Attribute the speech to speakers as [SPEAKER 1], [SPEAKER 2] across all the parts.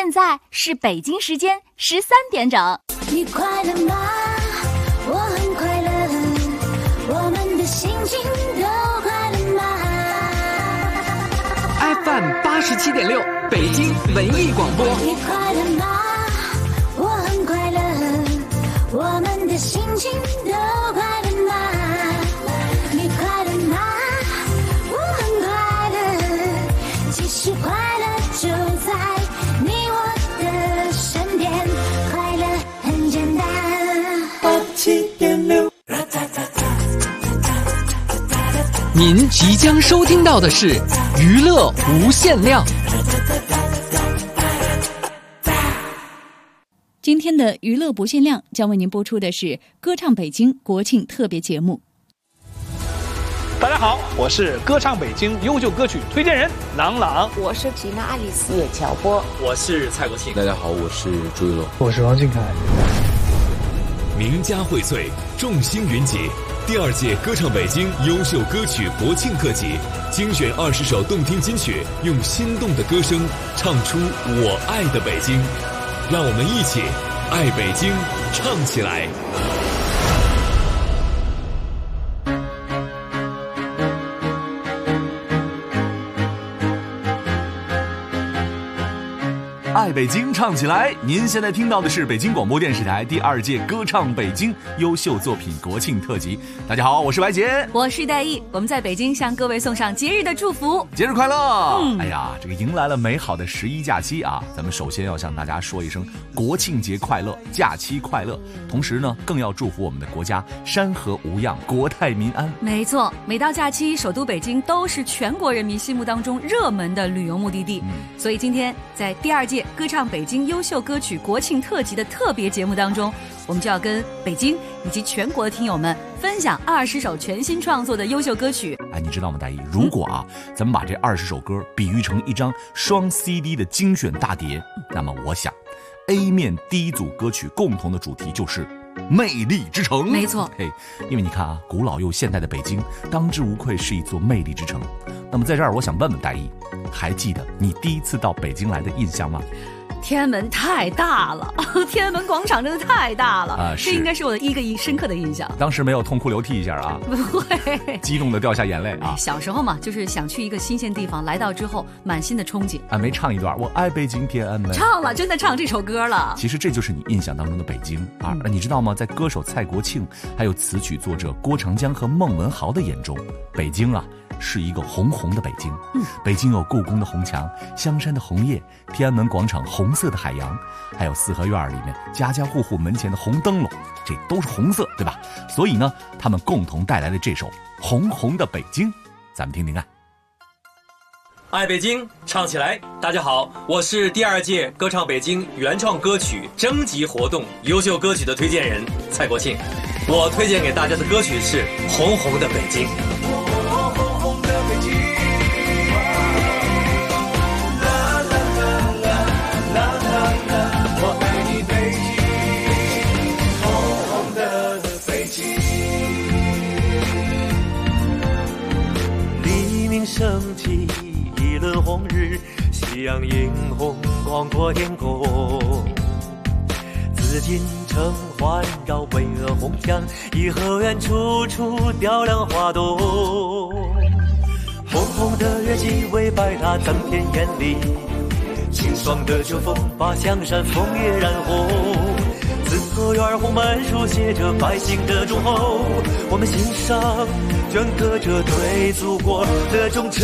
[SPEAKER 1] 现在是北京时间13点整。
[SPEAKER 2] 你快乐吗？我很快乐，我们的心情都快乐吗？
[SPEAKER 3] FM 87.6北京文艺广播。
[SPEAKER 2] 你快乐吗？我很快乐，我们的心情都快乐吗？你快乐吗？我很快乐，其实快乐就在你我的身边，快乐很简单。87.6。
[SPEAKER 3] 您即将收听到的是娱乐无限量。
[SPEAKER 4] 今天的娱乐不限量将为您播出的是歌唱北京国庆特别节目。
[SPEAKER 5] 大家好，我是歌唱北京优秀歌曲推荐人郎朗，
[SPEAKER 6] 我是吉娜爱丽丝叶乔波，
[SPEAKER 7] 我是蔡国庆。
[SPEAKER 8] 大家好，我是朱一龙，
[SPEAKER 9] 我是王俊凯。
[SPEAKER 10] 名家荟萃，众星云集。第2届歌唱北京优秀歌曲国庆特辑，精选20首动听金曲，用心动的歌声唱出我爱的北京。让我们一起爱北京，唱起来。
[SPEAKER 11] 爱北京，唱起来！您现在听到的是北京广播电视台第2届歌唱北京优秀作品国庆特辑。大家好，我是白洁，
[SPEAKER 4] 我是戴毅，我们在北京向各位送上节日的祝福，
[SPEAKER 11] 节日快乐！哎呀，这个迎来了美好的11假期啊！咱们首先要向大家说一声国庆节快乐，假期快乐。同时呢，更要祝福我们的国家山河无恙，国泰民安。
[SPEAKER 4] 没错，每到假期，首都北京都是全国人民心目当中热门的旅游目的地。所以今天在第2届歌唱北京优秀歌曲国庆特辑的特别节目当中，我们就要跟北京以及全国的听友们分享20首全新创作的优秀歌曲。
[SPEAKER 11] 哎，你知道吗，大一？如果咱们把这20首歌比喻成一张双 CD 的精选大碟，那么我想 A 面第一组歌曲共同的主题就是魅力之城。
[SPEAKER 4] 没错，
[SPEAKER 11] 因为你看古老又现代的北京当之无愧是一座魅力之城。那么在这儿我想问问大一，还记得你第一次到北京来的印象吗？
[SPEAKER 4] 天安门太大了，天安门广场真的太大了这应该是我的一个深刻的印象。
[SPEAKER 11] 当时没有痛哭流涕一下啊？
[SPEAKER 4] 不会，
[SPEAKER 11] 激动的掉下眼泪啊！
[SPEAKER 4] 小时候嘛，就是想去一个新鲜地方，来到之后满心的憧憬
[SPEAKER 11] 没唱一段我爱北京天安门，
[SPEAKER 4] 唱了，真的唱这首歌了。
[SPEAKER 11] 其实这就是你印象当中的北京你知道吗？在歌手蔡国庆还有词曲作者郭长江和孟文豪的眼中，北京是一个红红的北京。北京有故宫的红墙，香山的红叶，天安门广场红色的海洋，还有四合院里面家家户户门前的红灯笼，这都是红色，对吧？所以呢，他们共同带来了这首《红红的北京》，咱们听听看。
[SPEAKER 7] 爱北京，唱起来！大家好，我是第2届歌唱北京原创歌曲征集活动优秀歌曲的推荐人蔡国庆。我推荐给大家的歌曲是《红红的北京》。
[SPEAKER 12] 升起一轮红日，夕阳映红广阔天空。紫禁城环绕巍峨红墙，颐和园处处雕梁画栋。红红的月季为白塔增添艳丽，清爽的秋风把香山枫叶染红。四合院红门书写着百姓的忠厚，我们心上镌刻着对祖国的忠诚。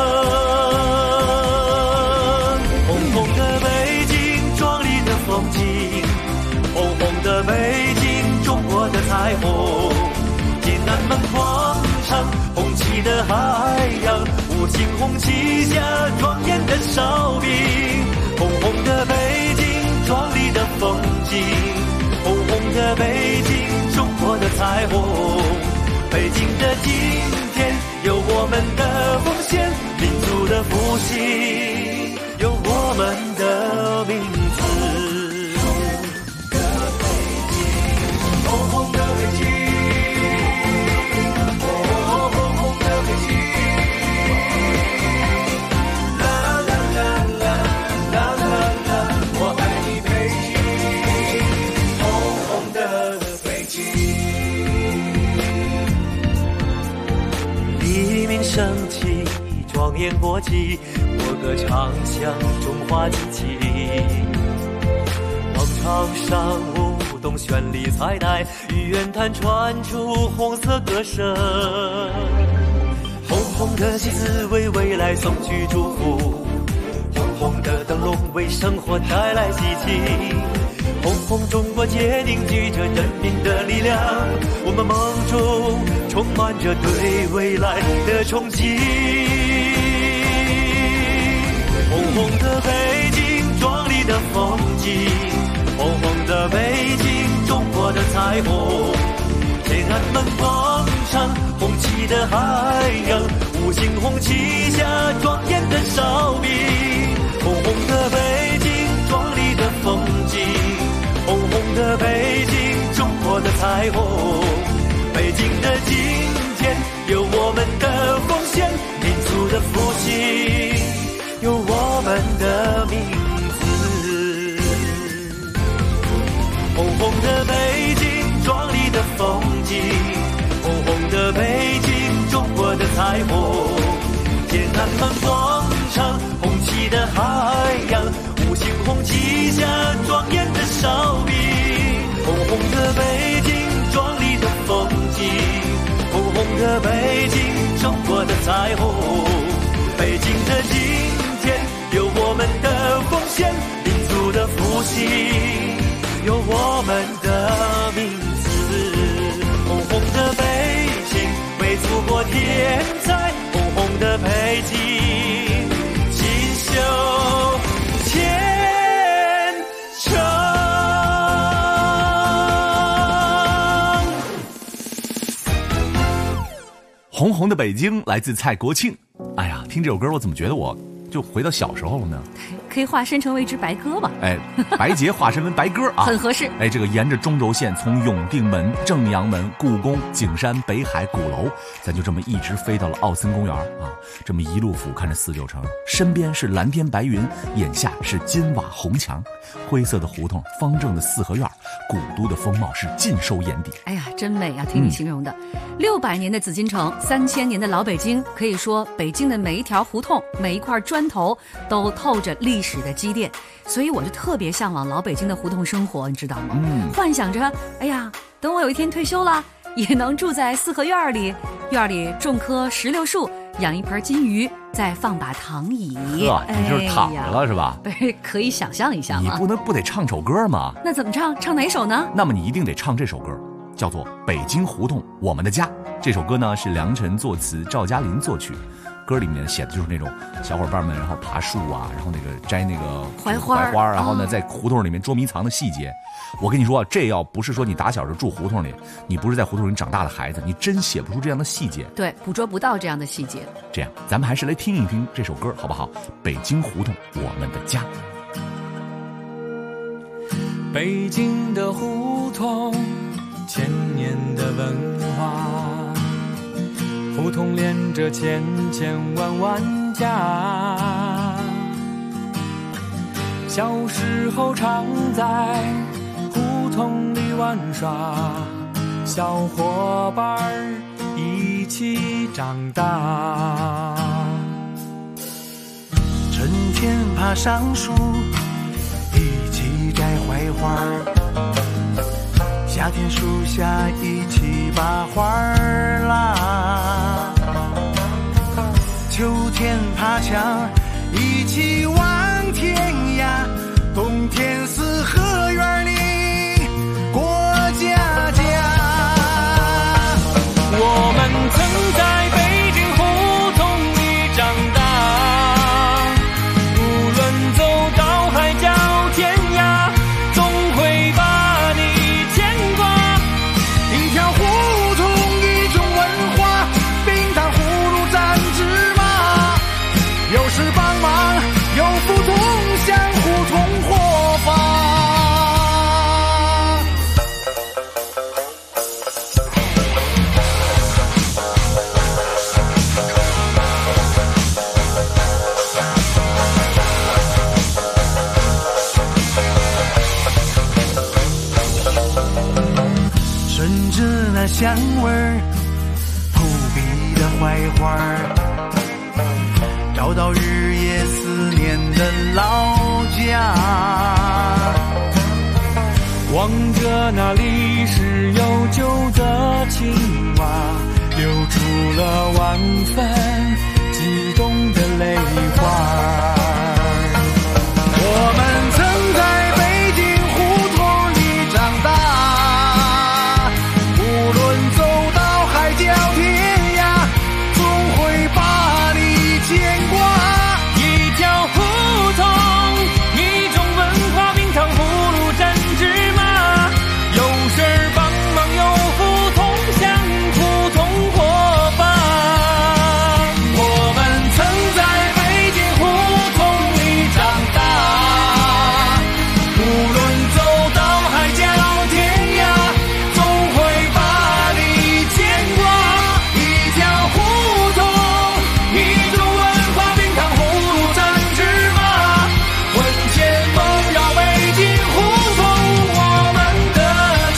[SPEAKER 12] 红红的北京，壮丽的风景，红红的北京，中国的彩虹。天安门广场，红旗的海洋，五星红旗下庄严的哨兵。红红的北京，壮丽的风景，红红的北京，中国的彩虹。北京的今天有我们的奉献，民族的复兴有我们的名字。红红的北京，红红的北京，啦啦啦啦啦啦啦。 天国旗，我歌唱响中华锦旗。广场上舞动绚丽彩带，玉渊潭传出红色歌声。红红的旗子为未来送去祝福，红红的灯笼为生活带来希冀。红红中国结凝聚着人民的力量，我们梦中充满着对未来的憧憬。红红的北京，壮丽的风景，红红的北京，中国的彩虹。天安门广场，红旗的海洋，五星红旗下庄严的哨兵。红红的北京，壮丽的风景，红红的北京，中国的彩虹。北京的今天，有我们的奉献，民族的复兴，有我们的名字。红红的北京，壮丽的风景，红红的北京，中国的彩虹。天安门广场，红旗的海洋，五星红旗下庄严的哨兵。红红的北京，壮丽的风景，红红的北京，中国的彩虹。北京的今天，有我们的奉献，民族的复兴，有我们的名字。红红的北京，为祖国添彩，红红的北京，锦绣前程。
[SPEAKER 11] 红红的北京来自蔡国庆。哎呀，听这首歌我怎么觉得我就回到小时候了呢？
[SPEAKER 4] 可以化身成为一只白鸽吧？
[SPEAKER 11] 哎，白洁化身为白鸽啊，
[SPEAKER 4] 很合适。
[SPEAKER 11] 哎，这个沿着中轴线从永定门、正阳门、故宫、景山、北海、鼓楼，咱就这么一直飞到了奥森公园啊。这么一路俯瞰着四九城，身边是蓝天白云，眼下是金瓦红墙，灰色的胡同，方正的四合院，古都的风貌是尽收眼底。
[SPEAKER 4] 哎呀，真美啊！听你形容的，600年的紫禁城，3000年的老北京，可以说北京的每一条胡同、每一块砖头都透着历史的积淀，所以我就特别向往老北京的胡同生活，你知道吗？幻想着，哎呀，等我有一天退休了，也能住在四合院里，院里种棵石榴树，养一盆金鱼，再放把躺椅。
[SPEAKER 11] 你就是躺着了是吧？
[SPEAKER 4] 可以想象一下吗？
[SPEAKER 11] 你不得唱首歌吗？
[SPEAKER 4] 那怎么唱？唱哪首呢？
[SPEAKER 11] 那么你一定得唱这首歌，叫做《北京胡同我们的家》。这首歌呢是梁晨作词，赵嘉林作曲。歌里面写的就是那种小伙伴们然后爬树啊，然后那个摘那个槐花，然后呢在胡同里面捉迷藏的细节。我跟你说，这要不是说你打小就住胡同里，你不是在胡同里长大的孩子，你真写不出这样的细节。
[SPEAKER 4] 对，捕捉不到这样的细节。
[SPEAKER 11] 这样，咱们还是来听一听这首歌好不好？北京胡同我们的家。
[SPEAKER 8] 北京的胡同，千年的文化，胡同连着千千万万家。小时候常在胡同里玩耍，小伙伴一起长大。
[SPEAKER 9] 春天爬上树，一起摘槐花，夏天树下一起把花拉，秋天爬墙一起望天涯，冬天四合院里过家家。
[SPEAKER 8] 我们曾在北京胡同里长大，无论走到海角天涯，总会把你牵挂。
[SPEAKER 9] 一条胡同一种文化，冰糖葫芦蘸芝麻，有事帮忙，有福同享，胡同活法。顺着那香味儿，扑鼻的槐花，找找到日夜思念的老家。
[SPEAKER 8] 望着那历史悠久的青蛙，流出了万分激动的泪花。
[SPEAKER 9] 我们曾在北京胡同里长大，无论走到海角天涯，总会把你牵挂。
[SPEAKER 8] 一条胡同，一种文化，冰糖葫芦蘸芝麻，有事儿帮忙，有福同享，苦痛伙伴。
[SPEAKER 9] 我们曾在北京胡同里长大，无论走到海角天涯，总会把你牵挂。一条胡同，一种文化，冰糖葫芦蘸芝麻，魂牵梦绕北京胡同，我们的家。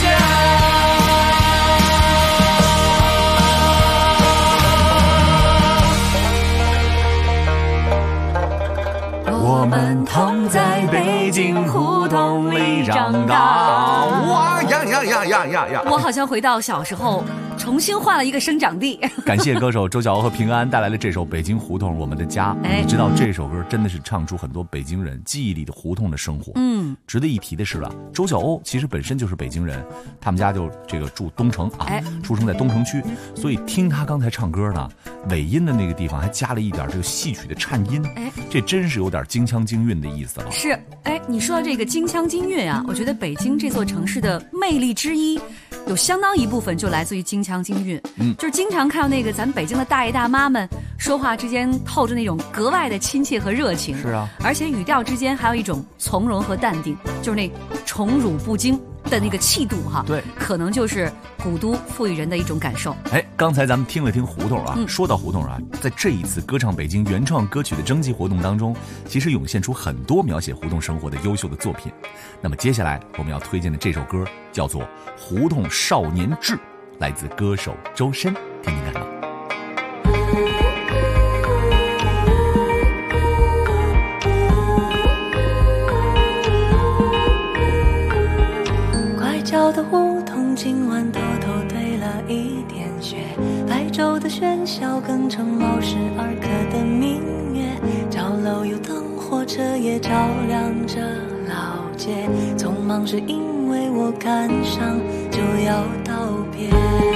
[SPEAKER 11] 我们同在北京胡同里长大。哇呀呀呀呀呀呀！
[SPEAKER 4] 我好像回到小时候，重新换了一个生长地。
[SPEAKER 11] 感谢歌手周晓鸥和平安带来了这首《北京胡同我们的家》。你知道这首歌真的是唱出很多北京人记忆里的胡同的生活。值得一提的是了，周晓鸥其实本身就是北京人，他们家就这个住东城啊，出生在东城区，所以听他刚才唱歌呢，尾音的那个地方还加了一点这个戏曲的颤音，这真是有点京腔京韵的意思了。
[SPEAKER 4] 是，你说到这个京腔京韵啊，我觉得北京这座城市的魅力之一，有相当一部分就来自于京腔京韵。就是经常看到那个咱们北京的大爷大妈们说话之间透着那种格外的亲切和热情。
[SPEAKER 11] 是啊，
[SPEAKER 4] 而且语调之间还有一种从容和淡定，就是那宠辱不惊的那个气度哈。
[SPEAKER 11] 对，
[SPEAKER 4] 可能就是古都赋予人的一种感受。
[SPEAKER 11] 刚才咱们听了听胡同啊，说到胡同啊，在这一次歌唱北京原创歌曲的征集活动当中，其实涌现出很多描写胡同生活的优秀的作品。那么接下来我们要推荐的这首歌叫做《胡同少年志》，来自歌手周深，听听看吧。
[SPEAKER 13] 拐角的胡同今晚偷偷堆了一点雪，白昼的喧嚣更成老实而刻的明月，角楼有灯火，车也照亮着老街，匆忙是因为我赶上就要道别。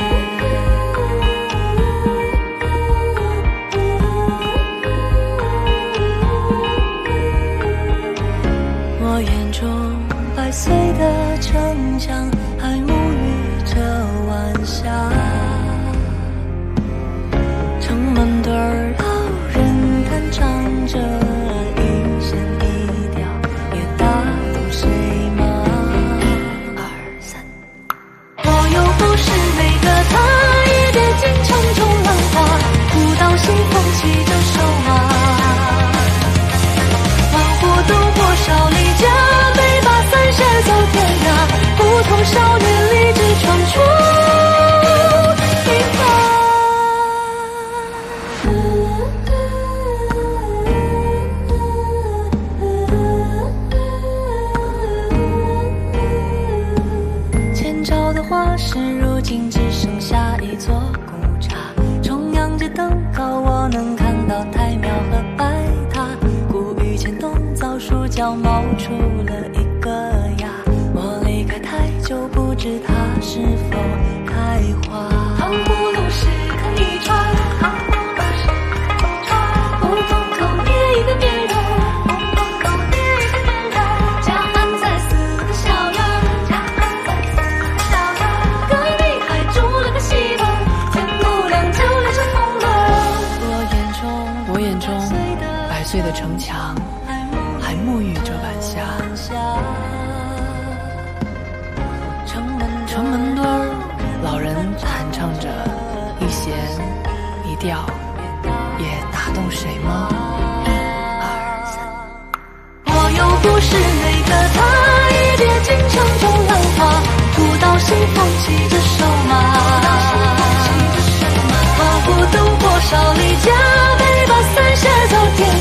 [SPEAKER 13] 我眼中白碎的城墙还沐浴着晚霞，城门对儿老人弹唱着一弦一调，也打动谁吗？我又不是那个他，一别经城中浪花，古道西风骑着瘦马，往湖渡过少里家，背把伞携走天涯，胡同少年立志闯出一花。前朝的花市如今只剩下一座古刹，重阳节登高我能看到太庙和白塔，古雨前冬枣树角冒出了一个芽，我离开太久不知它是否开花。糖葫芦是看一串，糖葫芦是看一串，胡同口捏一个面容，胡同口捏一个面容，家安在四个小院，家安在四个小院，隔壁还住了个戏棚，前不两就连成红轮。我眼中白碎的城墙还沐浴着晚霞，城门墩儿老人弹唱着一弦一调，也打动谁吗？我又不是那个他，一别经城中浪花，古道西风骑着瘦马，往湖渡过少里家，背把伞携走天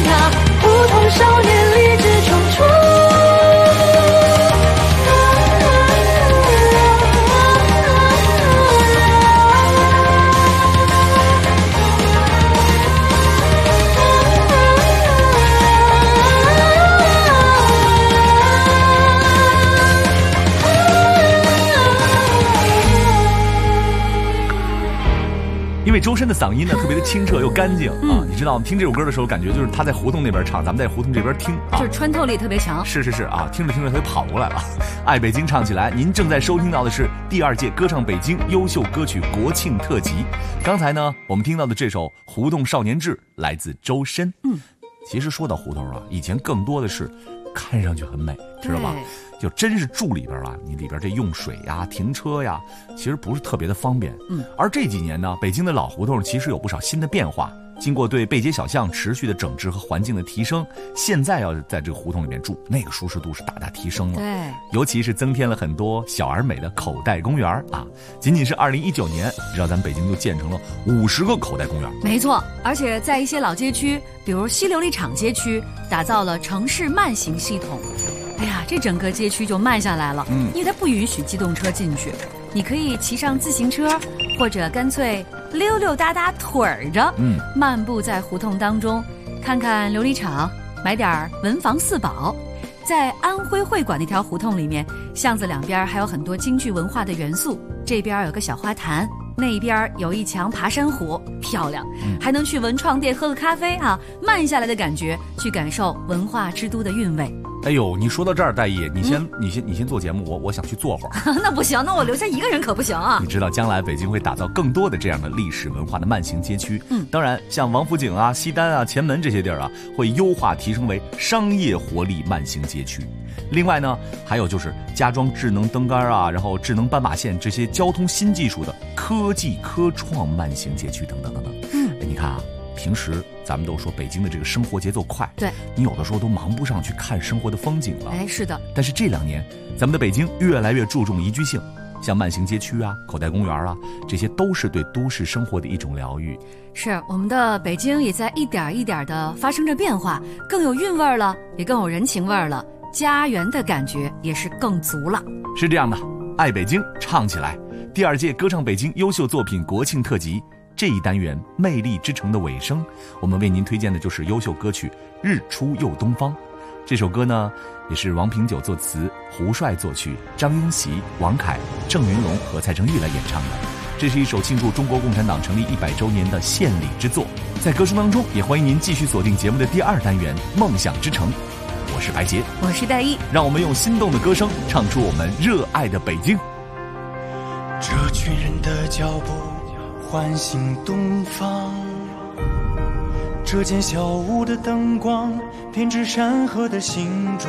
[SPEAKER 11] 周深的嗓音呢特别的清澈又干净啊！你知道，听这首歌的时候，感觉就是他在胡同那边唱，咱们在胡同这边听啊，
[SPEAKER 4] 就是穿透力特别强。
[SPEAKER 11] 是啊，听着听着他就跑过来了。爱北京唱起来，您正在收听到的是第2届歌唱北京优秀歌曲国庆特辑。刚才呢，我们听到的这首《胡同少年志》来自周深。其实说到胡同啊，以前更多的是看上去很美，知道吧？就真是住里边了，你里边这用水呀、停车呀，其实不是特别的方便。而这几年呢，北京的老胡同其实有不少新的变化。经过对背街小巷持续的整治和环境的提升，现在要在这个胡同里面住，那个舒适度是大大提升了。
[SPEAKER 4] 对，
[SPEAKER 11] 尤其是增添了很多小而美的口袋公园啊！仅仅是2019年，你知道咱们北京就建成了50个口袋公园。没错，
[SPEAKER 4] 而且在一些老街区，比如西琉璃厂街区，打造了城市慢行系统。哎呀，这整个街区就慢下来了，因为它不允许机动车进去。你可以骑上自行车，或者干脆溜溜达达腿儿着，漫步在胡同当中，看看琉璃厂，买点文房四宝。在安徽会馆那条胡同里面，巷子两边还有很多京剧文化的元素，这边有个小花坛，那边有一墙爬山虎，漂亮。还能去文创店喝个咖啡啊，慢下来的感觉，去感受文化之都的韵味。
[SPEAKER 11] 哎呦，你说到这儿，戴毅，你先做节目，我想去坐会儿。
[SPEAKER 4] 那不行，那我留下一个人可不行啊！
[SPEAKER 11] 你知道，将来北京会打造更多的这样的历史文化的慢行街区。当然，像王府井啊、西单啊、前门这些地儿啊，会优化提升为商业活力慢行街区。另外呢，还有就是加装智能灯杆啊，然后智能斑马线这些交通新技术的科技科创慢行街区等等等等。你看啊。平时咱们都说北京的这个生活节奏快，对，你有的时候都忙不上去看生活的风景了。
[SPEAKER 4] 哎，是的。
[SPEAKER 11] 但是这2年，咱们的北京越来越注重宜居性，像慢行街区啊、口袋公园啊，这些都是对都市生活的一种疗愈。
[SPEAKER 4] 是，我们的北京也在一点一点的发生着变化，更有韵味了，也更有人情味了，家园的感觉也是更足了。
[SPEAKER 11] 是这样的，爱北京唱起来，第2届歌唱北京优秀作品国庆特辑。这一单元魅力之城的尾声，我们为您推荐的就是优秀歌曲《日出又东方》。这首歌呢，也是王平久作词，胡帅作曲，张英锡、王凯、郑云龙和蔡成玉来演唱的。这是一首庆祝中国共产党成立100周年的献礼之作。在歌声当中，也欢迎您继续锁定节目的第2单元《梦想之城》。我是白洁，
[SPEAKER 4] 我是戴毅，
[SPEAKER 11] 让我们用心动的歌声唱出我们热爱的北京。
[SPEAKER 9] 这群人的脚步唤醒东方，这间小屋的灯光编织山河的形状，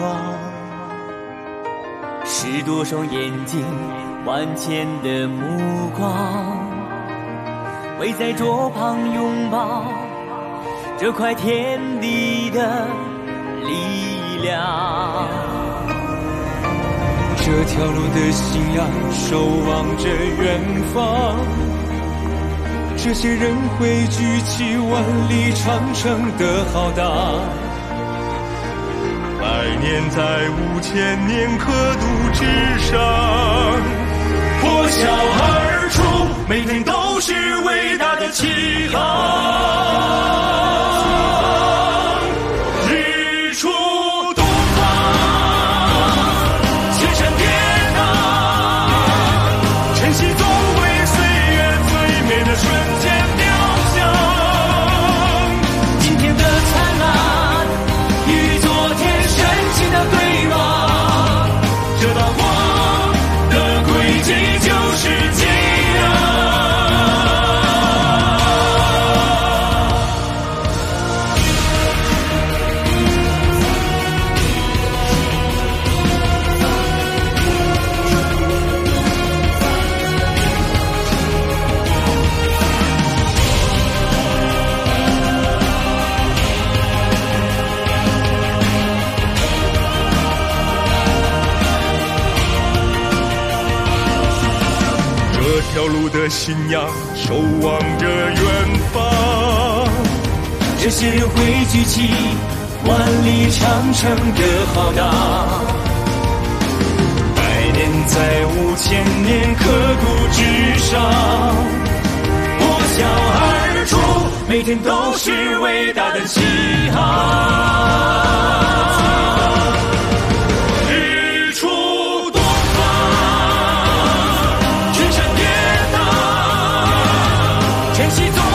[SPEAKER 12] 是多双眼睛万千的目光，围在桌旁拥抱这块天地的力量。
[SPEAKER 9] 这条路的信仰守望着远方，这些人汇聚起万里长城的浩大，100年在5000年刻度之上，破晓而出，每天都是伟大的起航。日出东方，千山跌宕，晨曦总会岁月最美的瞬间雕像。今天的灿烂与昨天深情的对望，这道光的轨迹就是激昂。这条路的信仰守望着远方，
[SPEAKER 12] 这些人汇聚起万里长城的浩大
[SPEAKER 9] ，100年在5000年刻度之上，
[SPEAKER 12] 破晓而出，每天都是伟大的起航。
[SPEAKER 9] 日出东方，
[SPEAKER 12] 全山跌宕，晨曦总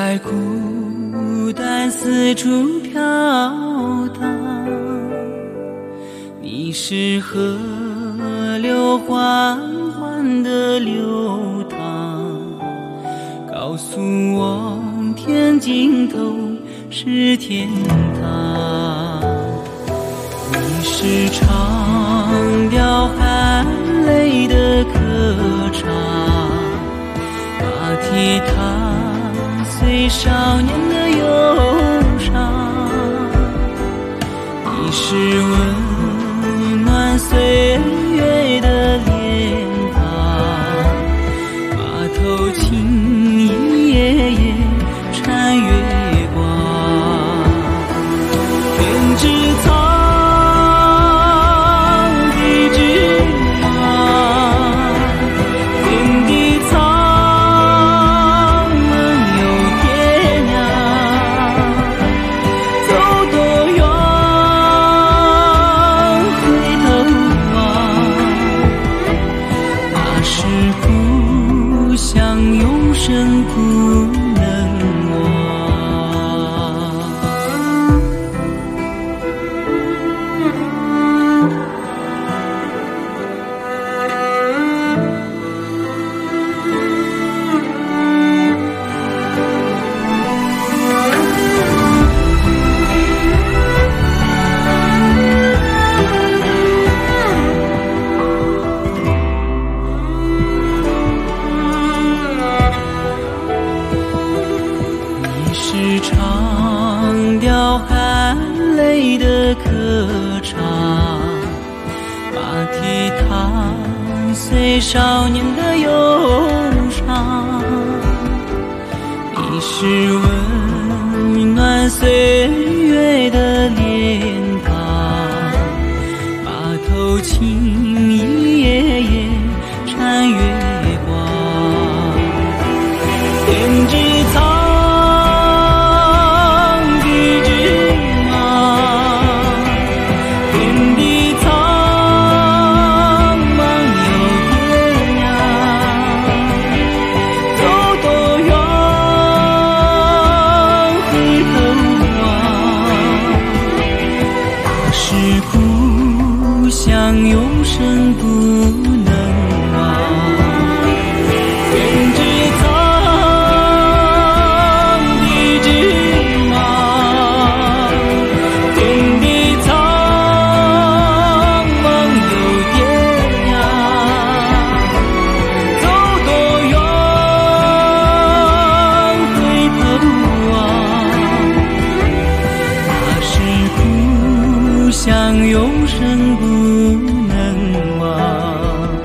[SPEAKER 8] 在孤单四处飘荡，你是河流缓缓地流淌，告诉我天尽头是天堂。你是长调含泪的歌唱，马蹄踏碎少年的忧伤。你是温暖岁月的脸庞，马头琴一夜夜穿月光。天之苍，生不能长调含泪的歌唱，马蹄踏碎少年的忧伤。你是温暖岁月的脸庞，马头琴一夜夜穿月光。天之苍，永生不能忘。天之苍，地之茫，天地苍茫有天涯。走多远，回头望，那是故乡永生不能忘。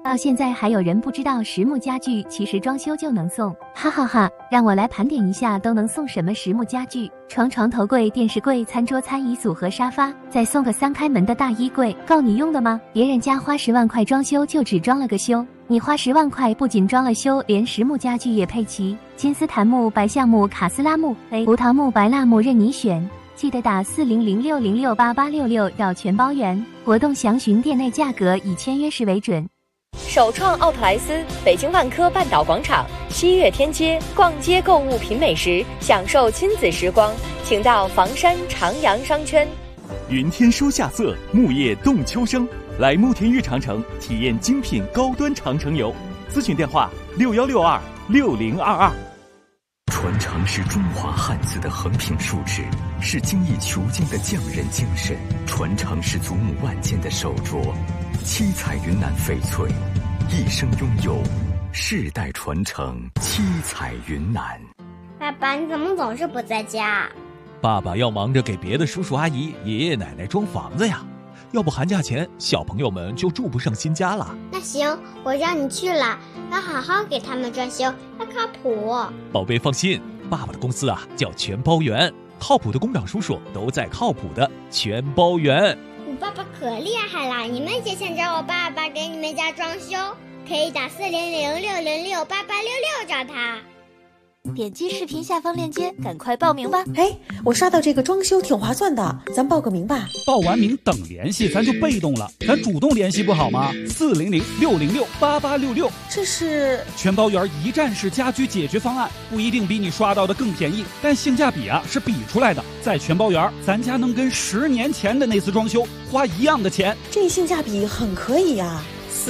[SPEAKER 14] 到现在还有人不知道实木家具其实装修就能送，哈哈哈！让我来盘点一下都能送什么实木家具：床头柜、电视柜、餐桌、餐椅组合沙发，再送个3开门的大衣柜，够你用的吗？别人家花10万块装修就只装了个修，你花10万块不仅装了修，连实木家具也配齐，金丝檀木、白橡木、卡斯拉木、葡萄木、白蜡木任你选。记得打4006068866要全包圆，活动详询店内价格，以签约时为准。
[SPEAKER 15] 首创奥特莱斯，北京万科半岛广场7月天街，逛街购物品美食，享受亲子时光，请到房山长阳商圈。
[SPEAKER 16] 云天书夏色，木叶动秋声，来慕田峪长城体验精品高端长城游，咨询电话61626022。
[SPEAKER 17] 传承是中华汉字的横平竖直，是精益求精的匠人精神；传承是祖母万件的手镯，七彩云南翡翠，一生拥有，世代传承，七彩云南。
[SPEAKER 18] 爸爸，你怎么总是不在家？
[SPEAKER 19] 爸爸要忙着给别的叔叔阿姨、爷爷奶奶装房子呀，要不寒假前小朋友们就住不上新家了。
[SPEAKER 18] 那行，我让你去了，要好好给他们装修，要靠谱。
[SPEAKER 19] 宝贝放心，爸爸的公司啊叫全包圆，靠谱的工长叔叔都在靠谱的全包圆。
[SPEAKER 18] 我爸爸可厉害了，你们也想找我爸爸给你们家装修，可以打4006068866找他。
[SPEAKER 1] 点击视频下方链接，赶快报名吧！
[SPEAKER 6] 哎，我刷到这个装修挺划算的，咱报个名吧。
[SPEAKER 20] 报完名等联系，咱就被动了，咱主动联系不好吗？4006068866，
[SPEAKER 6] 这是
[SPEAKER 20] 全包圆一站式家居解决方案，不一定比你刷到的更便宜，但性价比啊是比出来的。在全包圆，咱家能跟10年前的那次装修花一样的钱，
[SPEAKER 6] 这性价比很可以啊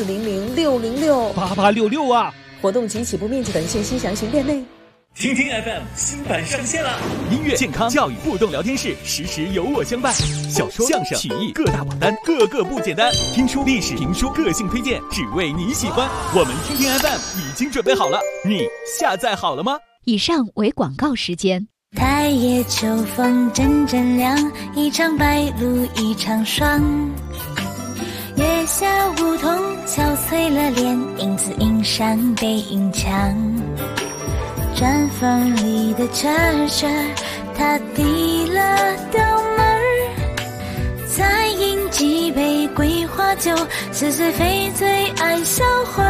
[SPEAKER 6] ！4006068866
[SPEAKER 20] 啊！
[SPEAKER 6] 活动及起步面积等信息详询店内。
[SPEAKER 12] 听听 FM 新版上线了，
[SPEAKER 16] 音乐、健康、教育互动聊天室，时时有我相伴。小说、相声、曲艺各大榜单，个个不简单。听书、历史、评书、个性推荐，只为你喜欢。我们听听 FM 已经准备好了，你下载好了吗？
[SPEAKER 1] 以上为广告时间。
[SPEAKER 2] 太夜秋风阵阵凉，一场白露一场霜。月下梧桐憔悴了脸，影子映上背影墙。毡房里的车车，他递了刀门儿，再饮几杯桂花酒，似水非醉爱销魂。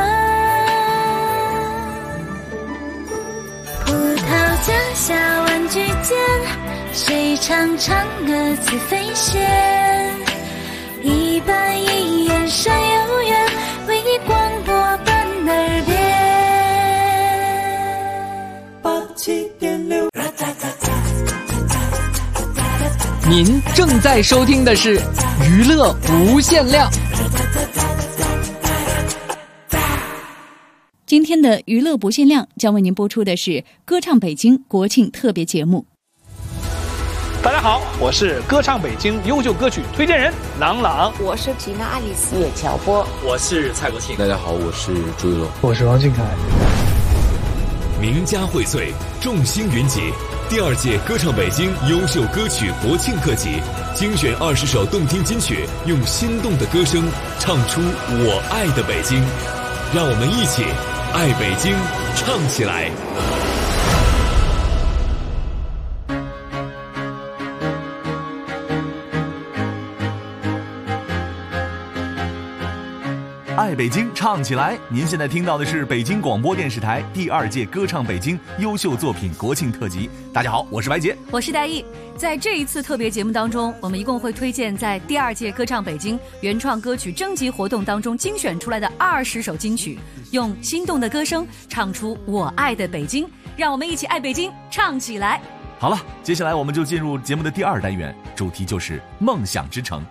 [SPEAKER 2] 葡萄架下玩具间，谁唱嫦娥自飞仙？一板一眼山有缘，为你广播伴耳边。87.6，
[SPEAKER 3] 您正在收听的是娱乐无限量。
[SPEAKER 4] 今天的娱乐不限量将为您播出的是歌唱北京国庆特别节目。
[SPEAKER 5] 大家好，我是歌唱北京优秀歌曲推荐人郎朗，
[SPEAKER 6] 我是吉娜爱丽丝叶乔波，
[SPEAKER 7] 我是蔡国庆。
[SPEAKER 21] 大家好，我是朱一龙，
[SPEAKER 22] 我是王俊凯。
[SPEAKER 10] 名家荟萃，众星云集。第2届歌唱北京优秀歌曲国庆特辑，精选20首动听金曲，用心动的歌声唱出我爱的北京。让我们一起爱北京，唱起来！
[SPEAKER 11] 爱北京，唱起来！您现在听到的是北京广播电视台第2届歌唱北京优秀作品国庆特辑。大家好，我是白洁，
[SPEAKER 4] 我是大毅。在这一次特别节目当中，我们一共会推荐在第2届歌唱北京原创歌曲征集活动当中精选出来的20首金曲，用心动的歌声唱出我爱的北京。让我们一起爱北京，唱起来！
[SPEAKER 11] 好了，接下来我们就进入节目的第2单元，主题就是梦想之城。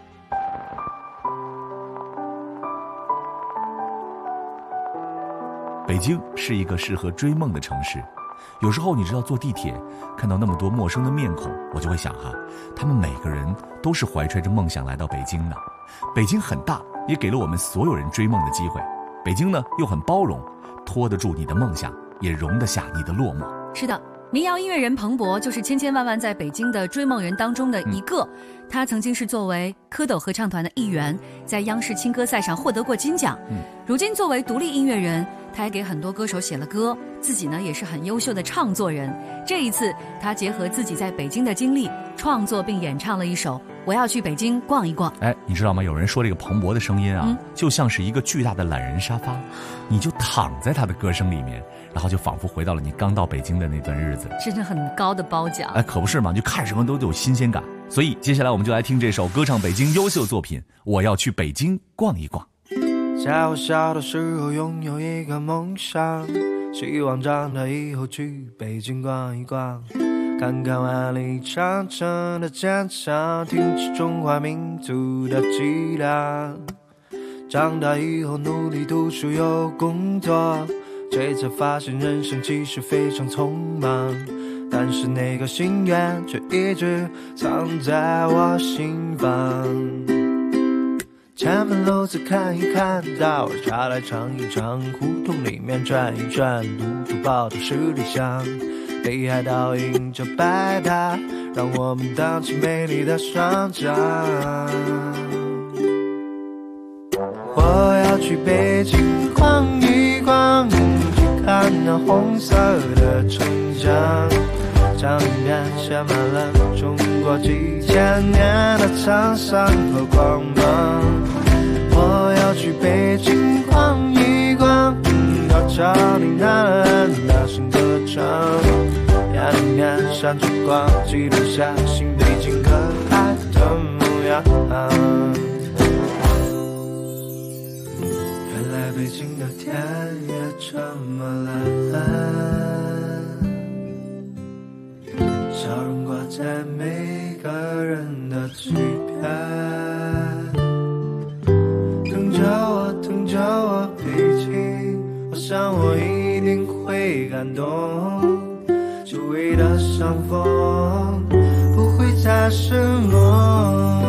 [SPEAKER 11] 北京是一个适合追梦的城市，有时候你知道坐地铁看到那么多陌生的面孔，我就会想他们每个人都是怀揣着梦想来到北京的。北京很大，也给了我们所有人追梦的机会。北京呢又很包容，拖得住你的梦想，也容得下你的落寞。
[SPEAKER 4] 是的， 民谣音乐人彭博就是千千万万在北京的追梦人当中的一个。他曾经是作为蝌蚪合唱团的一员，在央视青歌赛上获得过金奖。如今作为独立音乐人，他也给很多歌手写了歌，自己呢也是很优秀的唱作人。这一次，他结合自己在北京的经历，创作并演唱了一首《我要去北京逛一逛》。
[SPEAKER 11] 哎，你知道吗？有人说这个彭博的声音啊，就像是一个巨大的懒人沙发，你就躺在他的歌声里面，然后就仿佛回到了你刚到北京的那段日子。
[SPEAKER 4] 真的很高的褒奖。
[SPEAKER 11] 哎，可不是嘛，就看什么都有新鲜感。所以接下来我们就来听这首歌唱北京优秀作品《我要去北京逛一逛》。
[SPEAKER 9] 在我小的时候拥有一个梦想，希望长大以后去北京逛一逛，看看万里长城的坚强，听起中华民族的脊梁。长大以后努力读书有工作，这才发现人生其实非常匆忙，但是那个心愿却一直藏在我心房。前门楼子看一看，大碗茶来尝一尝，胡同里面转一转，路途跑到十里香。北海倒映着白塔，让我们荡起美丽的双桨。我要去北京逛一逛，去看那红色的城墙，墙里面写满了中国几千年的沧桑和光芒。我要去北京逛一逛，要找你那人大声歌唱，眼里面闪着光，记录下新北京可爱的模样。原来北京的天也这么蓝，笑容挂在每个人的嘴边。等着我北京，我想我一定会感动，久违的相逢不会再是梦。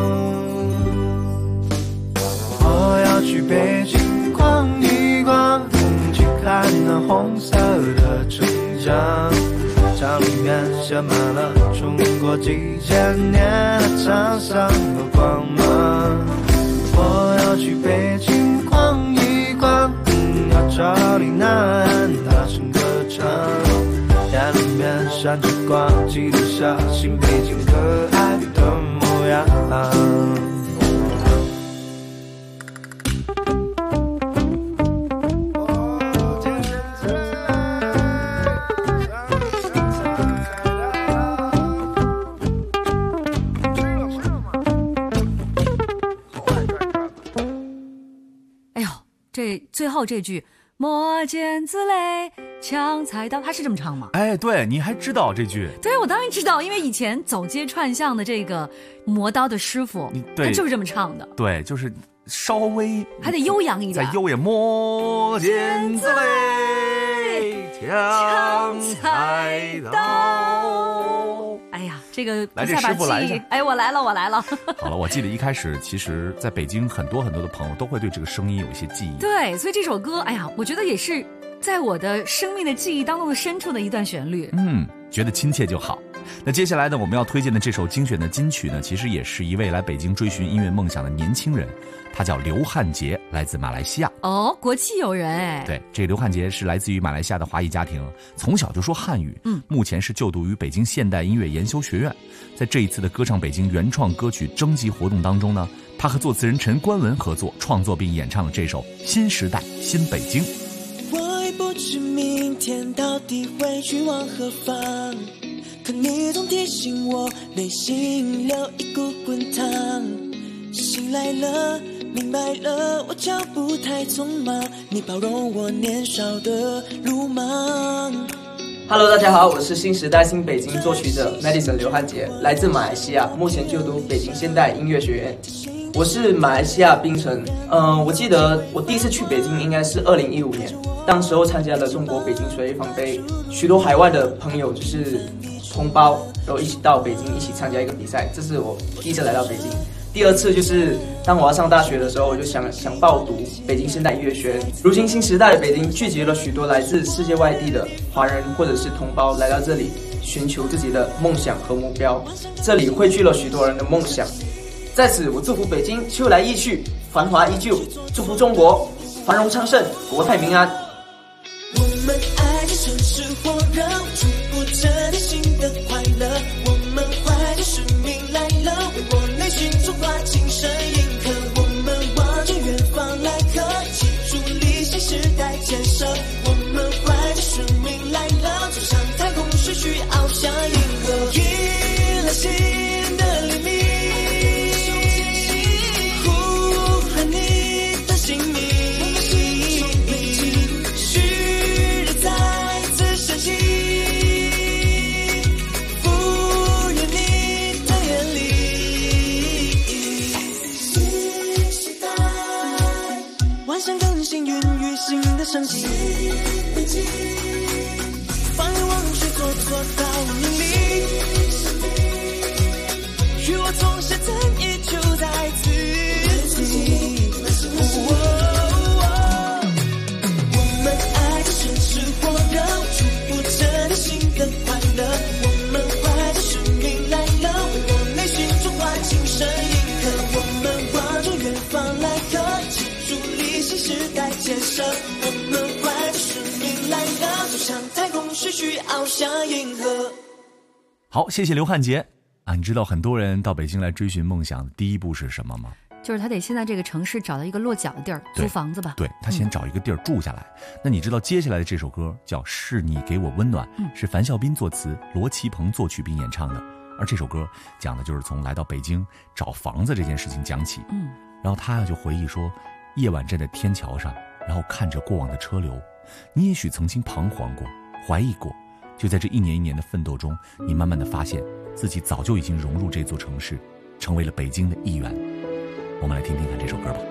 [SPEAKER 9] 我要去北京逛一逛，去看那红色的城墙，墙里面写满了中国几千年的沧桑和光芒。我要去北京逛一逛，要找你那人大声歌唱，眼里面闪着光，记录下新北京可爱的模样。
[SPEAKER 4] 最后这句磨剑自擂抢菜刀，他是这么唱吗？
[SPEAKER 11] 哎，对，你还知道这句？
[SPEAKER 4] 对，我当然知道，因为以前走街串巷的这个磨刀的师傅，他就是这么唱的。
[SPEAKER 11] 对，就是稍微
[SPEAKER 4] 还得悠扬一点，
[SPEAKER 11] 再悠扬。磨剑自擂抢菜刀。
[SPEAKER 4] 哎呀，这个
[SPEAKER 11] 来，这师傅来一下。
[SPEAKER 4] 哎，我来了。
[SPEAKER 11] 好了，我记得一开始，其实在北京很多的朋友都会对这个声音有一些记忆。
[SPEAKER 4] 对，所以这首歌，哎呀，我觉得也是在我的生命的记忆当中的深处的一段旋律。
[SPEAKER 11] 觉得亲切就好。那接下来呢，我们要推荐的这首精选的金曲呢，其实也是一位来北京追寻音乐梦想的年轻人，他叫刘汉杰，来自马来西亚。
[SPEAKER 4] 哦，国际友人哎。
[SPEAKER 11] 对，这个刘汉杰是来自于马来西亚的华裔家庭，从小就说汉语。目前是就读于北京现代音乐研修学院。在这一次的歌唱北京原创歌曲征集活动当中呢，他和作词人陈冠文合作创作并演唱了这首《新时代新北京》。
[SPEAKER 21] 我也不知明天到底会去往何方，可你总提醒我，内心有一股滚烫。醒来了，明白了，我脚步太匆忙，你包容我年少的鲁莽。
[SPEAKER 22] Hello， 大家好，我是新时代新北京作曲者 Madison 刘汉杰，来自马来西亚，目前就读北京现代音乐学院。我是马来西亚槟城，我记得我第一次去北京应该是2015年，当时候参加了中国北京水方杯，许多海外的朋友就是同胞都一起到北京一起参加一个比赛，这是我第一次来到北京。第二次就是当我要上大学的时候，我就想报读北京现代音乐学院。如今新时代的北京聚集了许多来自世界外地的华人或者是同胞来到这里， 寻求自己的梦想和目标。这里汇聚了许多人的梦想。在此，我祝福北京秋来意续，繁华依旧，祝福中国繁荣昌盛，国泰民安。
[SPEAKER 21] 我们爱着城市火热，触不着内心的快乐。我们怀着使命来了，为我内心中划进声银河。我们望着远方来客，记住理想时代建设。我们怀着使命来了，走向太空，徐徐翱翔银河。迎来新的黎明，呼喊你的姓名。想更幸运与新的生机，放眼望去，做到明理，与我同时曾依旧在自己。我们爱着城市火热，触不着内心的快乐。我们怀着使命来了，为我内心中划进声银河。我们望着远方来客，新时代建设，我们怀着使命来了，走向太空，徐徐翱翔银河。
[SPEAKER 11] 好，谢谢刘汉杰啊！你知道很多人到北京来追寻梦想的第一步是什么吗？
[SPEAKER 4] 就是他得先在这个城市找到一个落脚的地儿，租房子吧。
[SPEAKER 11] 对，他先找一个地儿住下来。那你知道接下来的这首歌叫《是你给我温暖》，是樊孝斌作词，罗奇鹏作曲并演唱的。而这首歌讲的就是从来到北京找房子这件事情讲起。然后他就回忆说，夜晚站在天桥上，然后看着过往的车流，你也许曾经彷徨过，怀疑过，就在这一年一年的奋斗中，你慢慢的发现自己早就已经融入这座城市，成为了北京的一员。我们来听听看这首歌吧。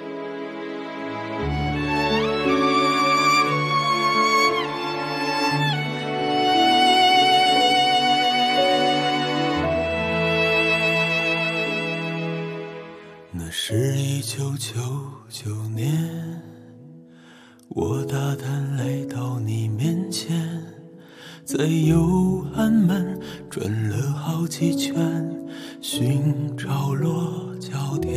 [SPEAKER 21] 那是1999年，我大胆来到你面前，在右安门转了好几圈，寻找落脚点。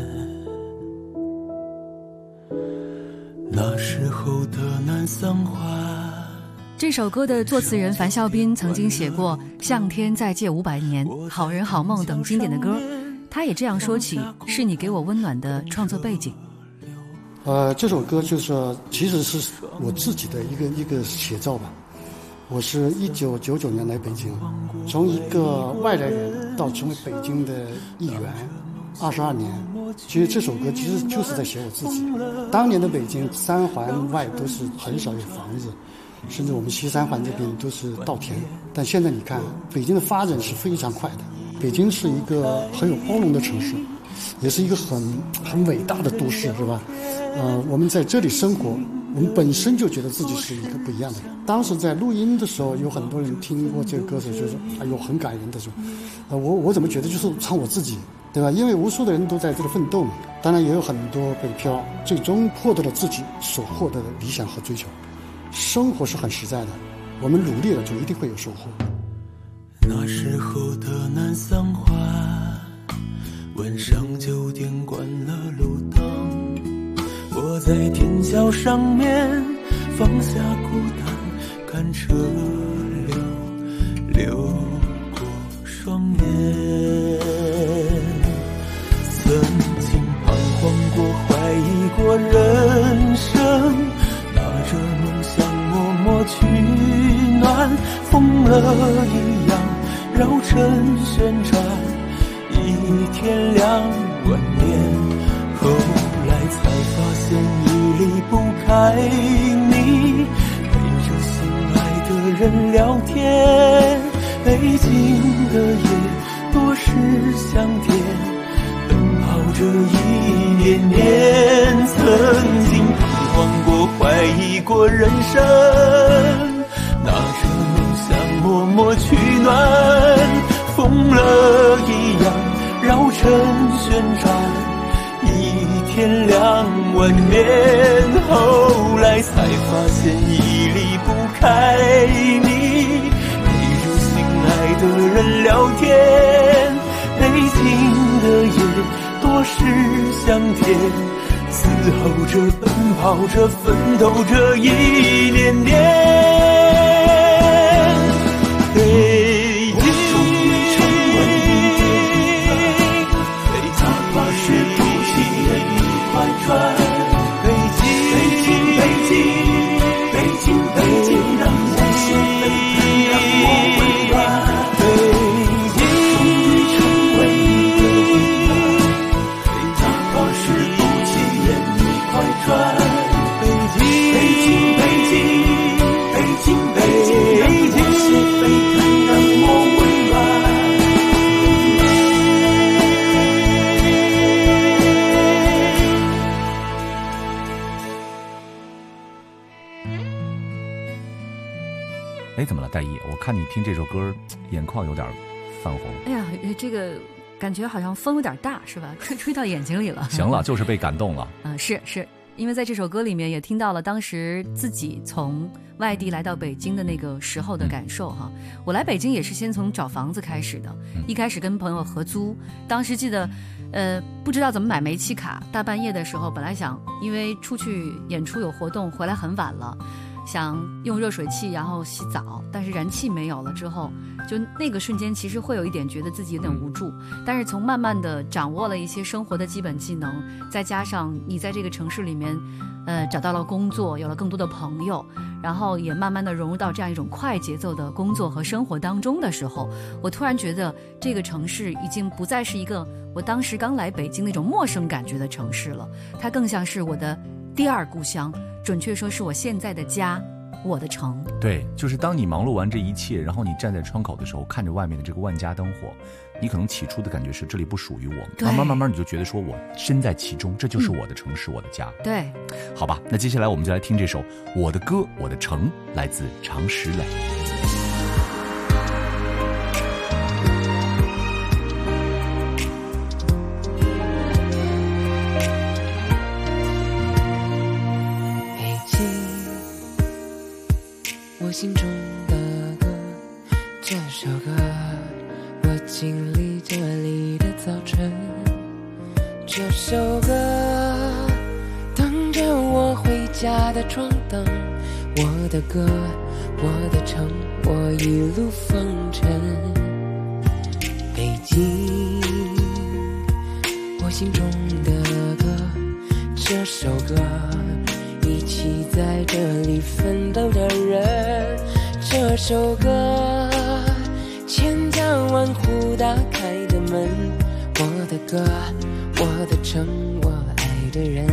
[SPEAKER 21] 那时候的南三环。
[SPEAKER 4] 这首歌的作词人樊孝斌曾经写过《向天再借500年》《好人好梦》等经典的歌，他也这样说起是你给我温暖的创作背景。
[SPEAKER 8] 这首歌就是说其实是我自己的一个写照吧。我是1999年来北京，从一个外来人到成为北京的一员，22年。其实这首歌其实就是在写我自己。当年的北京三环外都是很少有房子，甚至我们西三环这边都是稻田。但现在你看，北京的发展是非常快的。北京是一个很有包容的城市，也是一个很伟大的都市，是吧？我们在这里生活，我们本身就觉得自己是一个不一样的人。当时在录音的时候，有很多人听过这个歌手，就说：“哎呦，很感人的说。”我怎么觉得就是唱我自己，对吧？因为无数的人都在这里奋斗嘛。当然也有很多北漂，最终获得了自己所获得的理想和追求。生活是很实在的，我们努力了就一定会有收获。
[SPEAKER 21] 那时候的南三环，晚上9点关了路灯，我在天桥上面放下孤单，看车流过双眼。曾经彷徨过，怀疑过人生，拿着梦想默默取暖，疯了一样绕城旋转，一天2万年，后来才发现已离不开你，陪着心爱的人聊天，北京的夜多是香甜，等候着一年年。曾经彷徨过，怀疑过人生，拿着梦想默默取暖，疯了一样绕城旋转，一天2万年，后来才发现已离不开你，陪着心
[SPEAKER 12] 的人聊天，北京的夜多是香甜，嘶吼着奔跑着奋斗着一年年。北京成为一个北京巴士不起眼一块砖，北京北京北京北京让我心沸腾让我温暖，北京成为一个北大巴士不起眼一块砖，北京北京北京北京让我心沸腾让我温暖。
[SPEAKER 11] 哎，怎么了，戴一？我看你听这首歌，眼眶有点泛红。
[SPEAKER 4] 哎呀，这个感觉好像风有点大，是吧？吹到眼睛里了。
[SPEAKER 11] 行了，就是被感动了。
[SPEAKER 4] 是，因为在这首歌里面也听到了当时自己从外地来到北京的那个时候的感受哈。我来北京也是先从找房子开始的，一开始跟朋友合租，当时记得不知道怎么买煤气卡，大半夜的时候本来想因为出去演出有活动回来很晚了，想用热水器然后洗澡，但是燃气没有了之后，就那个瞬间其实会有一点觉得自己有点无助，但是从慢慢的掌握了一些生活的基本技能，再加上你在这个城市里面找到了工作，有了更多的朋友，然后也慢慢的融入到这样一种快节奏的工作和生活当中的时候，我突然觉得这个城市已经不再是一个我当时刚来北京那种陌生感觉的城市了，它更像是我的第二故乡，准确说是我现在的家，我的城。
[SPEAKER 11] 对，就是当你忙碌完这一切，然后你站在窗口的时候，看着外面的这个万家灯火，你可能起初的感觉是这里不属于我，慢慢你就觉得说我身在其中，这就是我的城市，我的家。
[SPEAKER 4] 对，
[SPEAKER 11] 好吧，那接下来我们就来听这首《我的歌我的城》，来自常石磊。
[SPEAKER 13] 心中的歌，这首歌我经历这里的早晨，这首歌等着我回家的窗灯，我的歌我的城，我一路风尘。北京我心中的歌，这首歌一起在这里奋斗的人，这首歌千家万户打开的门，我的歌我的城，我爱的人。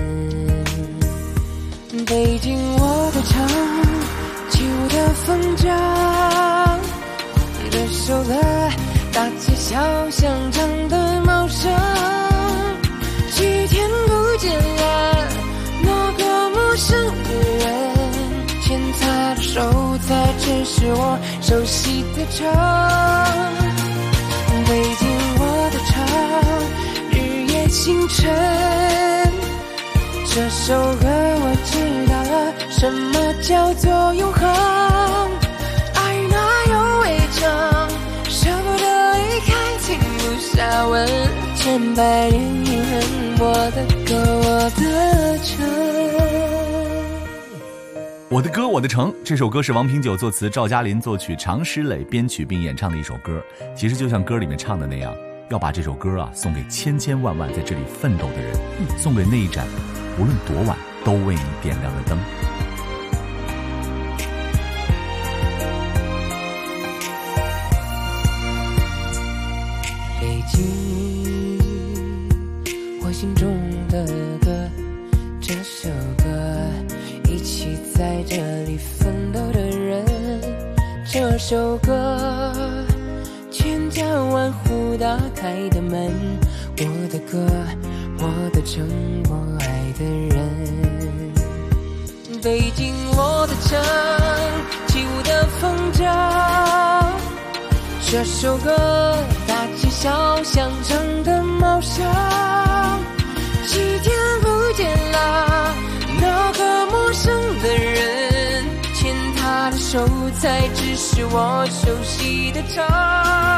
[SPEAKER 13] 北京我的城，旧的风筝，这首歌大街小巷唱的茂盛，几天不见了那个陌生的人，牵他的手才只是我熟悉的城。北京我的城，日夜星辰，这首歌我知道了什么叫做永恒，爱那有围城，舍不得离开，停不下吻，千百年永恒，我的歌我的城。
[SPEAKER 11] 我的歌我的城，这首歌是王平九作词，赵嘉林作曲，常石磊编曲并演唱的一首歌。其实就像歌里面唱的那样，要把这首歌送给千千万万在这里奋斗的人，送给那一盏无论多晚都为你点亮的灯。
[SPEAKER 13] 北京我心中的歌，这首歌一起在这里奋斗的人，这首歌千家万户打开的门，我的歌我的城，我爱的人。北京我的城，起舞的风筝，这首歌大街小巷唱的茂盛，几天不见了那个陌生的人，牵他的手才只是我熟悉的城。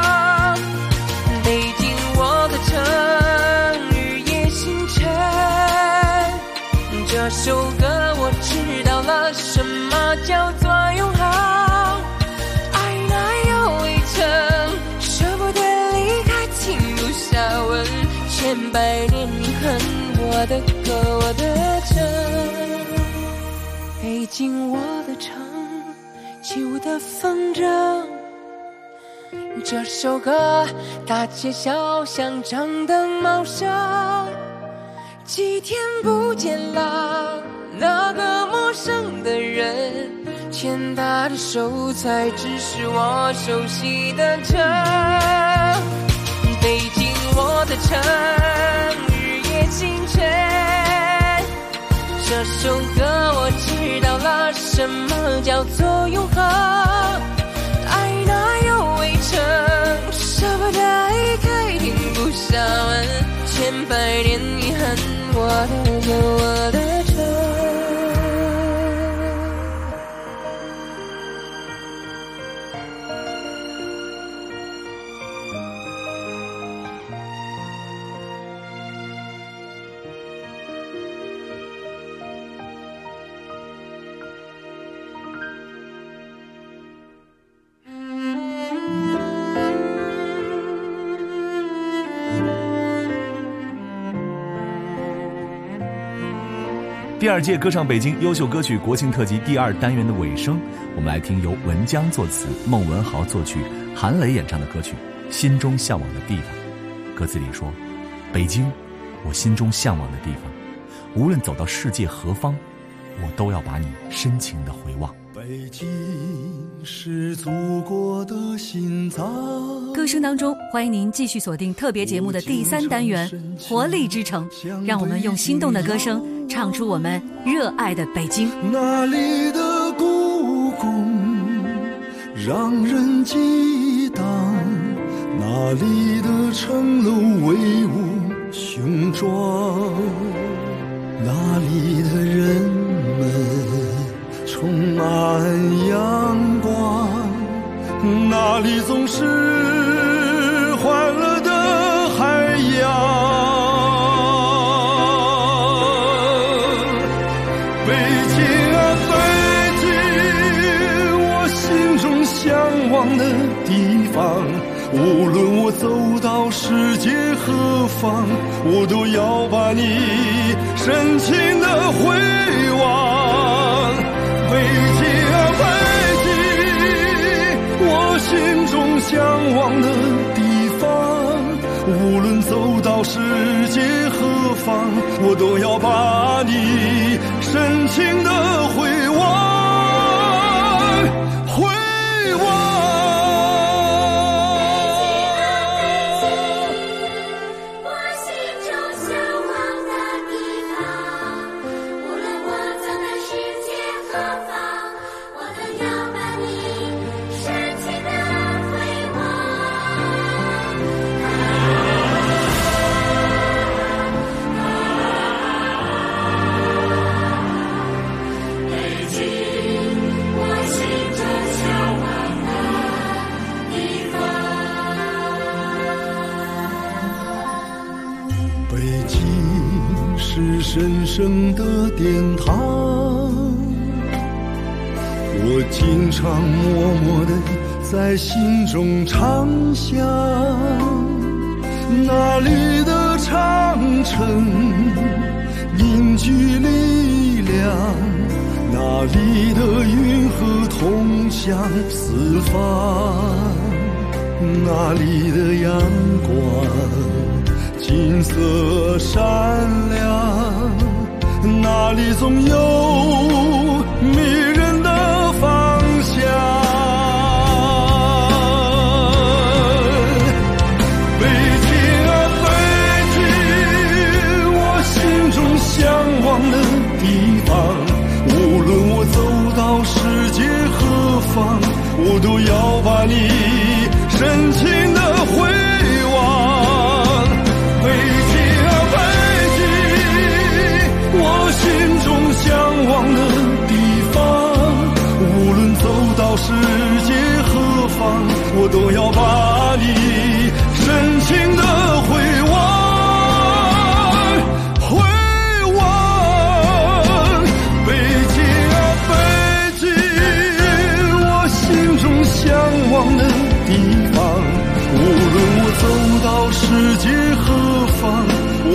[SPEAKER 13] 百年遗憾，我的歌，我的城，北京我的城，起舞的风筝。这首歌，大街小巷张灯茂盛，几天不见了那个陌生的人，牵他的手才只是我熟悉的城。北京我的城，日夜清晨，这首歌我知道了什么叫做永恒，爱那又未成，舍不得离开停不下吻，千百年遗憾，我的歌，我的城。
[SPEAKER 11] 第二届歌唱北京优秀歌曲国庆特辑第2单元的尾声，我们来听由文江作词、孟文豪作曲、韩磊演唱的歌曲《心中向往的地方》。歌词里说：北京，我心中向往的地方，无论走到世界何方，我都要把你深情地回望。
[SPEAKER 9] 北京是祖国的心脏。
[SPEAKER 4] 歌声当中，欢迎您继续锁定特别节目的第3单元《活力之城》，让我们用心动的歌声唱出我们热爱的北京。
[SPEAKER 9] 那里的故宫让人激荡，那里的城楼威武雄壮，那里的人们充满阳光，那里总是欢乐的海洋。北京啊北京，我心中向往的地方，无论我走到世界何方，我都要把你深情地回望。北京啊北京，我心中向往的地方，无论走到世界何方，我都要把你深情地回望。神圣的殿堂，我经常默默地在心中唱响。那里的长城凝聚力量，那里的运河通向四方，那里的阳光金色闪亮，那里总有迷人的方向。北京啊北京，我心中向往的地方，无论我走到世界何方，我都要把你深情地回望。我心中向往的地方，无论走到世界何方，我都要把你深情地回望。回望北京啊北京，我心中向往的地方，无论我走到世界何方，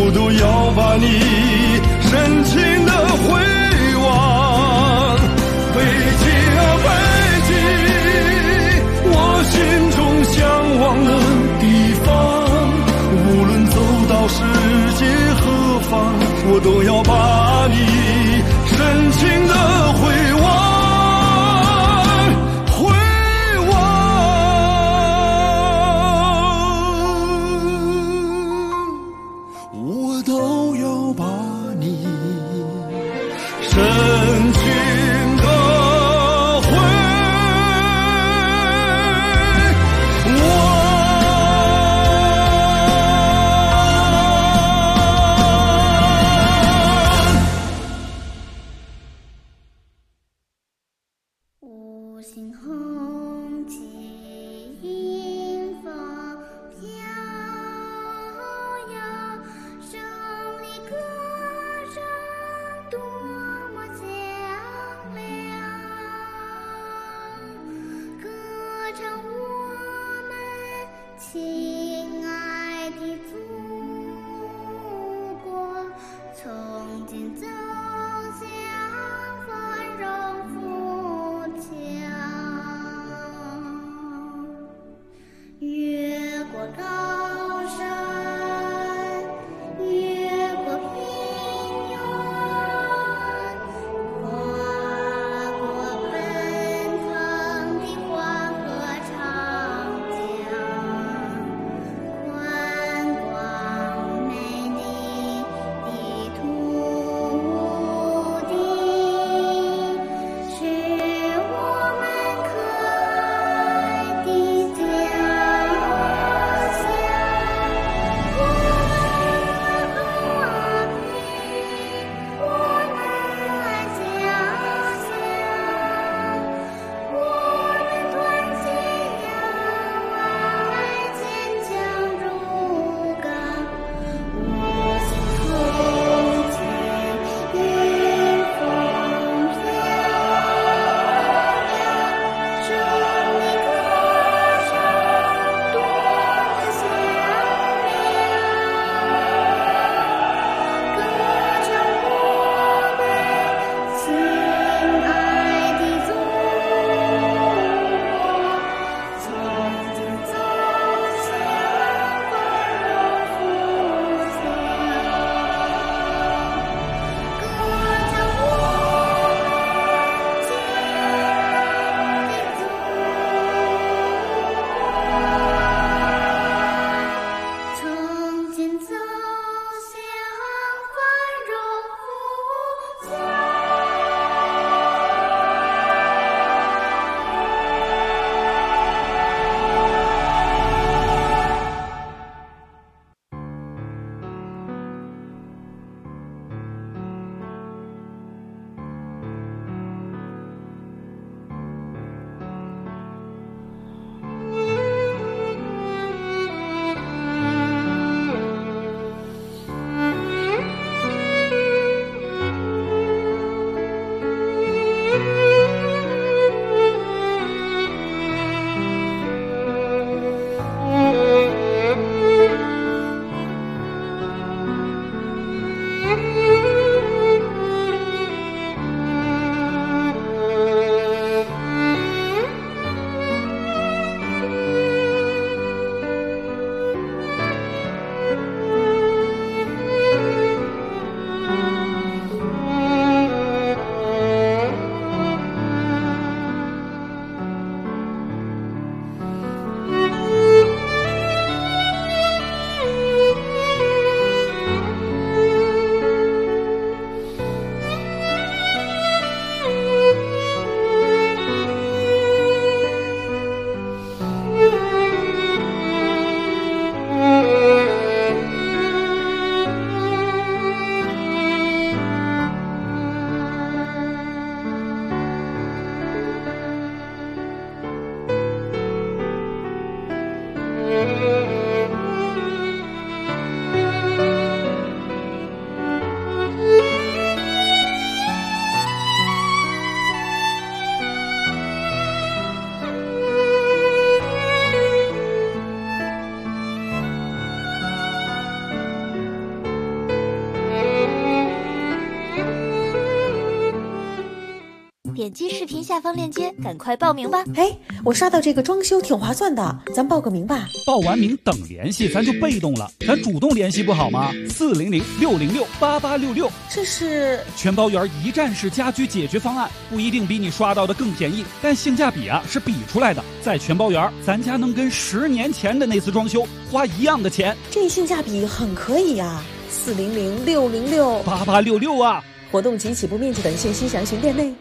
[SPEAKER 1] 点击视频下方链接，赶快报名吧！
[SPEAKER 6] 哎，我刷到这个装修挺划算的，咱报个名吧。
[SPEAKER 20] 报完名等联系，咱就被动了，咱主动联系不好吗？400-606-8866，
[SPEAKER 6] 这是
[SPEAKER 20] 全包圆一站式家居解决方案，不一定比你刷到的更便宜，但性价比啊是比出来的。在全包圆，咱家能跟10年前的那次装修花一样的钱，
[SPEAKER 6] 这性价比很可以呀。400-606-8866
[SPEAKER 20] 啊！
[SPEAKER 6] 活动及起步面积等信息详询店内。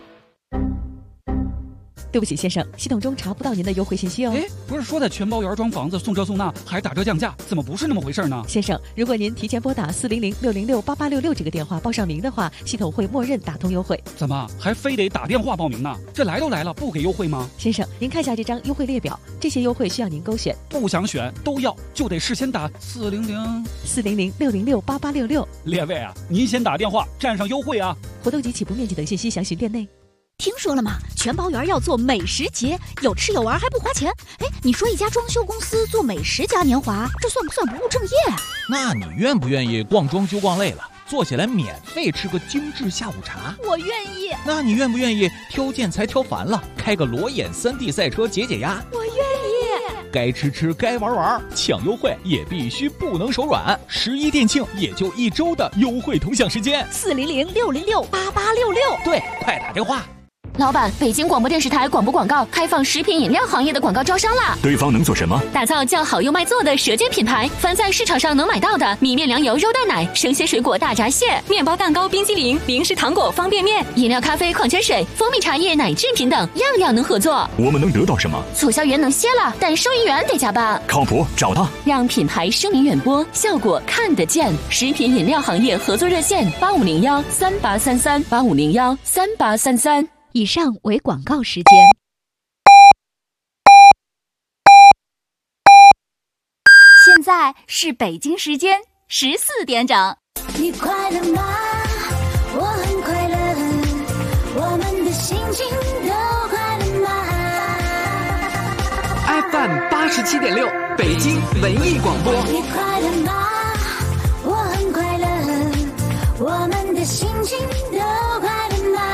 [SPEAKER 14] 对不起，先生，系统中查不到您的优惠信息哦。
[SPEAKER 20] 哎，不是说在全包圆装房子送这送那，还打折降价，怎么不是那么回事呢？
[SPEAKER 14] 先生，如果您提前拨打400-606-8866这个电话报上名的话，系统会默认打通优惠。
[SPEAKER 20] 怎么还非得打电话报名呢？这来都来了，不给优惠吗？
[SPEAKER 14] 先生，您看下这张优惠列表，这些优惠需要您勾选，
[SPEAKER 20] 不想选都要，就得事先打
[SPEAKER 14] 400-606-8866。
[SPEAKER 20] 列位啊，您先打电话占上优惠啊！
[SPEAKER 14] 活动及起步面积等信息详询店内。
[SPEAKER 1] 听说了吗？全包圆要做美食节，有吃有玩还不花钱。哎，你说一家装修公司做美食嘉年华，这算不算不务正业啊？
[SPEAKER 19] 那你愿不愿意逛装修逛累了，坐下来免费吃个精致下午茶？
[SPEAKER 1] 我愿意。
[SPEAKER 19] 那你愿不愿意挑建材挑烦了，开个裸眼3D 赛车解解压？
[SPEAKER 1] 我愿意。
[SPEAKER 19] 该吃吃，该玩玩，抢优惠也必须不能手软。11店庆也就1周的优惠同享时间
[SPEAKER 1] ，400-606-8866。
[SPEAKER 19] 对，快打电话。
[SPEAKER 15] 老板，北京广播电视台广播广告开放食品饮料行业的广告招商啦！
[SPEAKER 10] 对方能做什么？
[SPEAKER 15] 打造叫好又卖座的舌尖品牌，凡在市场上能买到的米面粮油肉蛋奶、生鲜水果大闸蟹、面包蛋糕、冰激凌、零食糖果、方便面、饮料咖啡、矿泉水、蜂蜜茶叶、奶制品等，样样能合作。
[SPEAKER 10] 我们能得到什么？
[SPEAKER 15] 促销员能歇了，但收银员得加班。
[SPEAKER 10] 靠谱，找他，
[SPEAKER 15] 让品牌声名远播，效果看得见。食品饮料行业合作热线8501-3833，8501-3833。
[SPEAKER 1] 以上为广告时间。现在是北京时间14点整。
[SPEAKER 2] 你快乐吗？我很快乐，我们的心情都快乐吗
[SPEAKER 3] ？FM 87.6，北京文艺广播。
[SPEAKER 2] 你快乐吗？我很快乐，我们的心情都快乐吗？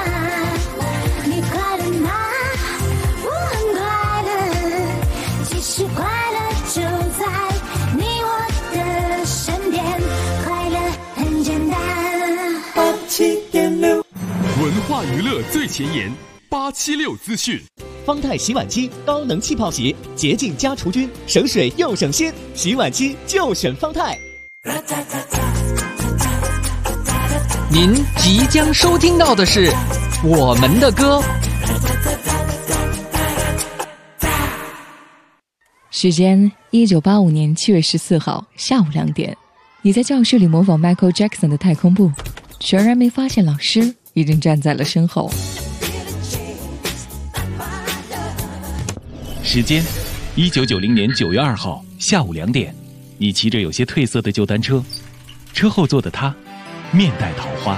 [SPEAKER 2] 是快乐就在你我的身边，快乐很简单。
[SPEAKER 10] 87.6，文化娱乐最前沿，876资讯。
[SPEAKER 23] 方太洗碗机高能气泡洗，洁净加除菌，省水又省心，洗碗机就选方太。
[SPEAKER 3] 您即将收听到的是我们的歌。
[SPEAKER 24] 时间1985年7月14号下午2点，你在教室里模仿 Michael Jackson 的太空步，全然没发现老师已经站在了身后。
[SPEAKER 19] 时间1990年9月2号下午2点，你骑着有些褪色的旧单车，车后座的他面带桃花。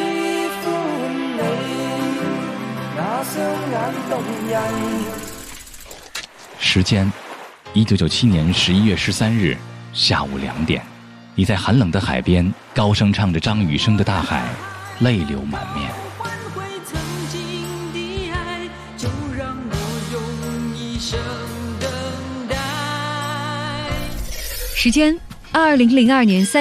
[SPEAKER 19] 时间1997年11月13日下午2点，你在寒冷的海边高声唱着张雨生的《大海》，泪流满面。
[SPEAKER 4] 时间2002年3